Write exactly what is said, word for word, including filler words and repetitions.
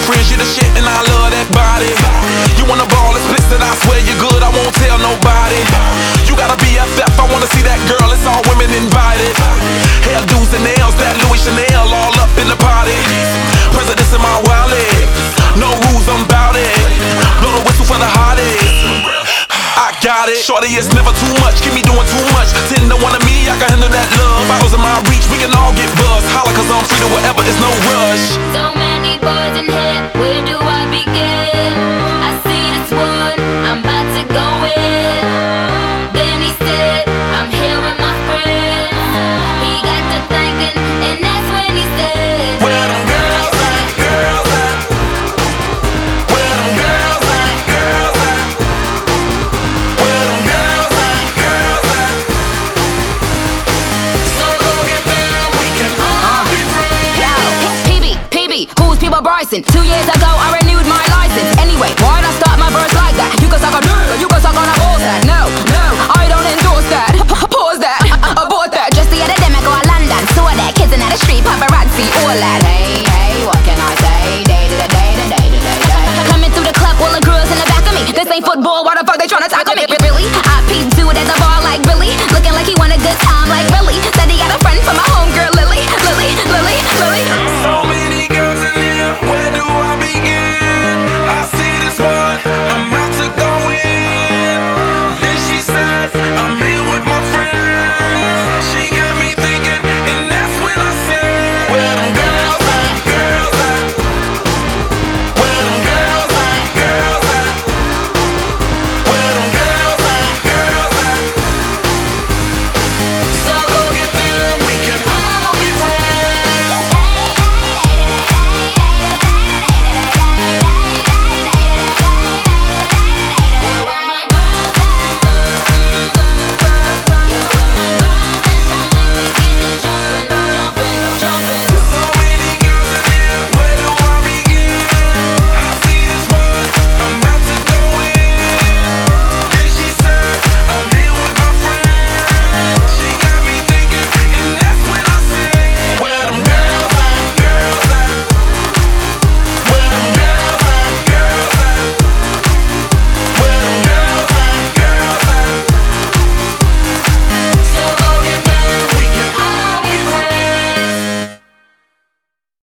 friends, you the shit and I love that body. You wanna ball, explicit, I swear you're good, I won't tell nobody. You got a B F F, I wanna see that girl, it's all women invited. Hairdos and nails, that Louis Chanel all up in the party. Presidents in my wallet, no rules, I'm bout it. Blow the whistle for the hottest, I got it. Shorty, it's never too much, keep me doing too much. Ten to one of me, I can handle that love. Bottles in my reach, we can all get buzzed. Holla cause I'm free to whatever, it's no rush. So many boys in here, where do I begin? I see this one, I'm about to go in. Then he said, I'm here with my friends. He got to thinking, and that's when he said, Where them girls at, girls at? Where them girls at, girls at? Where them girls at, girls at? So go get them, we can all be friends. P B, P B, who's People Bryson? Two years ago, I